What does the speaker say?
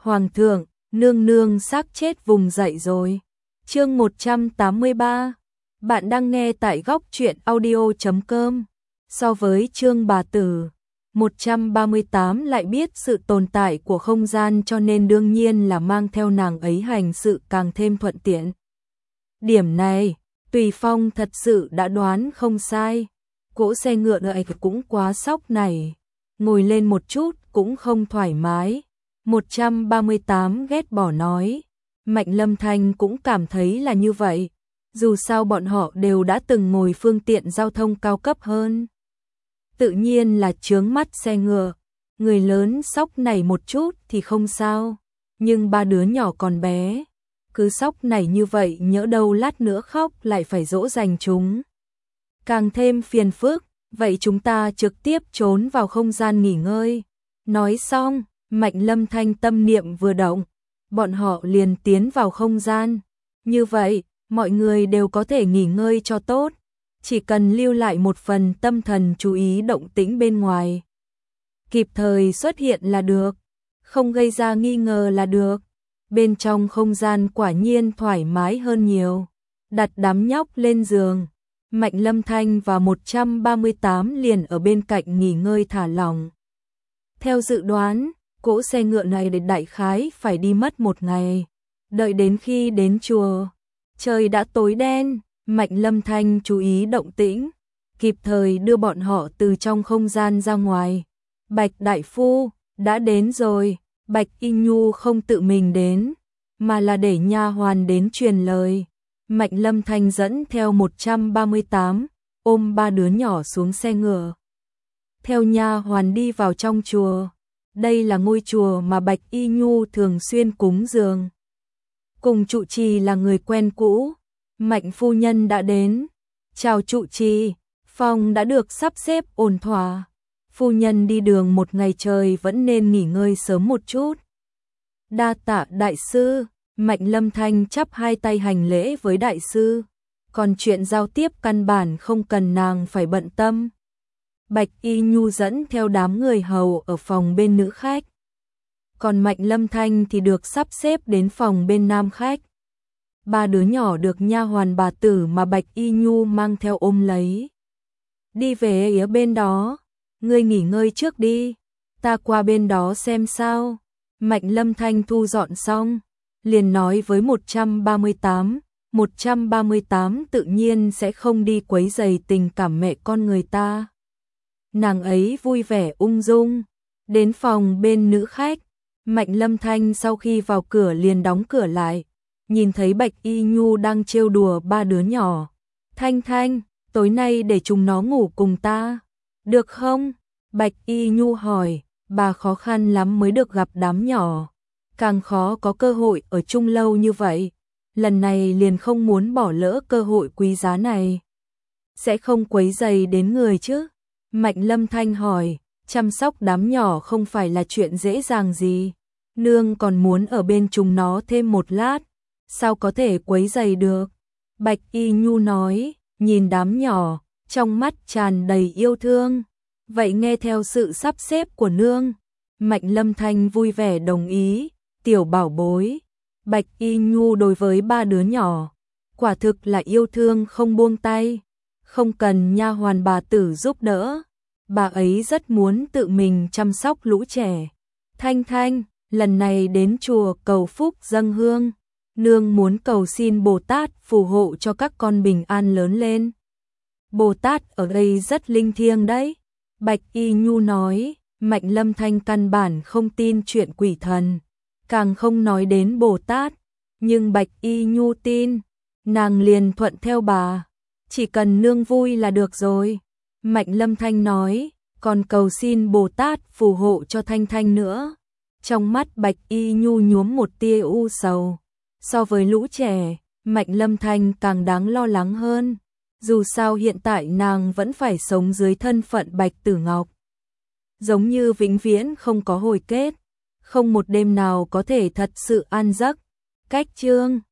Hoàng thượng, nương nương xác chết vùng dậy rồi. Chương 183. Bạn đang nghe tại góc truyện audio.com. So với chương bà tử 138 lại biết sự tồn tại của không gian, cho nên đương nhiên là mang theo nàng ấy hành sự càng thêm thuận tiện. Điểm này, Tùy Phong thật sự đã đoán không sai. Cỗ xe ngựa này cũng quá sóc này, ngồi lên một chút cũng không thoải mái. 138 ghét bỏ nói. Mạnh Lâm Thanh cũng cảm thấy là như vậy. Dù sao bọn họ đều đã từng ngồi phương tiện giao thông cao cấp hơn. Tự nhiên là chướng mắt xe ngựa. Người lớn sóc này một chút thì không sao. Nhưng ba đứa nhỏ còn bé, cứ sóc này như vậy nhỡ đâu lát nữa khóc lại phải dỗ dành chúng. Càng thêm phiền phức, vậy chúng ta trực tiếp trốn vào không gian nghỉ ngơi. Nói xong, Mạnh Lâm Thanh tâm niệm vừa động, bọn họ liền tiến vào không gian. Như vậy, mọi người đều có thể nghỉ ngơi cho tốt, chỉ cần lưu lại một phần tâm thần chú ý động tĩnh bên ngoài. Kịp thời xuất hiện là được, không gây ra nghi ngờ là được. Bên trong không gian quả nhiên thoải mái hơn nhiều. Đặt đám nhóc lên giường, Mạnh Lâm Thanh và 138 liền ở bên cạnh nghỉ ngơi thả lỏng. Theo dự đoán, cỗ xe ngựa này để đại khái phải đi mất một ngày. Đợi đến khi đến chùa, trời đã tối đen. Mạnh Lâm Thanh chú ý động tĩnh, kịp thời đưa bọn họ từ trong không gian ra ngoài. Bạch đại phu đã đến rồi. Bạch Y Nhu không tự mình đến, mà là để nha hoàn đến truyền lời. Mạnh Lâm Thanh dẫn theo 138, ôm ba đứa nhỏ xuống xe ngựa. Theo nha hoàn đi vào trong chùa. Đây là ngôi chùa mà Bạch Y Nhu thường xuyên cúng dường. Cùng trụ trì là người quen cũ. Mạnh phu nhân đã đến. Chào trụ trì, phòng đã được sắp xếp ổn thỏa. Phu nhân đi đường một ngày trời vẫn nên nghỉ ngơi sớm một chút. Đa tạ đại sư. Mạnh Lâm Thanh chắp hai tay hành lễ với đại sư. Còn chuyện giao tiếp căn bản không cần nàng phải bận tâm. Bạch Y Nhu dẫn theo đám người hầu ở phòng bên nữ khách. Còn Mạnh Lâm Thanh thì được sắp xếp đến phòng bên nam khách. Ba đứa nhỏ được nha hoàn bà tử mà Bạch Y Nhu mang theo ôm lấy. Đi về ở bên đó. Ngươi nghỉ ngơi trước đi, ta qua bên đó xem sao. Mạnh Lâm Thanh thu dọn xong, liền nói với 138, 138 tự nhiên sẽ không đi quấy rầy tình cảm mẹ con người ta. Nàng ấy vui vẻ ung dung, đến phòng bên nữ khách. Mạnh Lâm Thanh sau khi vào cửa liền đóng cửa lại, nhìn thấy Bạch Y Nhu đang trêu đùa ba đứa nhỏ. Thanh Thanh, tối nay để chúng nó ngủ cùng ta. Được không? Bạch Y Nhu hỏi, bà khó khăn lắm mới được gặp đám nhỏ. Càng khó có cơ hội ở chung lâu như vậy. Lần này liền không muốn bỏ lỡ cơ hội quý giá này. Sẽ không quấy rầy đến người chứ? Mạnh Lâm Thanh hỏi, chăm sóc đám nhỏ không phải là chuyện dễ dàng gì. Nương còn muốn ở bên chúng nó thêm một lát. Sao có thể quấy rầy được? Bạch Y Nhu nói, nhìn đám nhỏ, trong mắt tràn đầy yêu thương. Vậy nghe theo sự sắp xếp của nương. Mạnh Lâm Thanh vui vẻ đồng ý. Tiểu bảo bối. Bạch Y Nhu đối với ba đứa nhỏ, quả thực là yêu thương không buông tay. Không cần nha hoàn bà tử giúp đỡ. Bà ấy rất muốn tự mình chăm sóc lũ trẻ. Thanh Thanh, lần này đến chùa cầu phúc dâng hương. Nương muốn cầu xin Bồ Tát phù hộ cho các con bình an lớn lên. Bồ Tát ở đây rất linh thiêng đấy. Bạch Y Nhu nói. Mạnh Lâm Thanh căn bản không tin chuyện quỷ thần, càng không nói đến Bồ Tát. Nhưng Bạch Y Nhu tin, nàng liền thuận theo bà. Chỉ cần nương vui là được rồi. Mạnh Lâm Thanh nói, còn cầu xin Bồ Tát phù hộ cho Thanh Thanh nữa. Trong mắt Bạch Y Nhu nhuốm một tia u sầu. So với lũ trẻ, Mạnh Lâm Thanh càng đáng lo lắng hơn. Dù sao hiện tại nàng vẫn phải sống dưới thân phận Bạch Tử Ngọc. Giống như vĩnh viễn không có hồi kết. Không một đêm nào có thể thật sự an giấc. Cách chương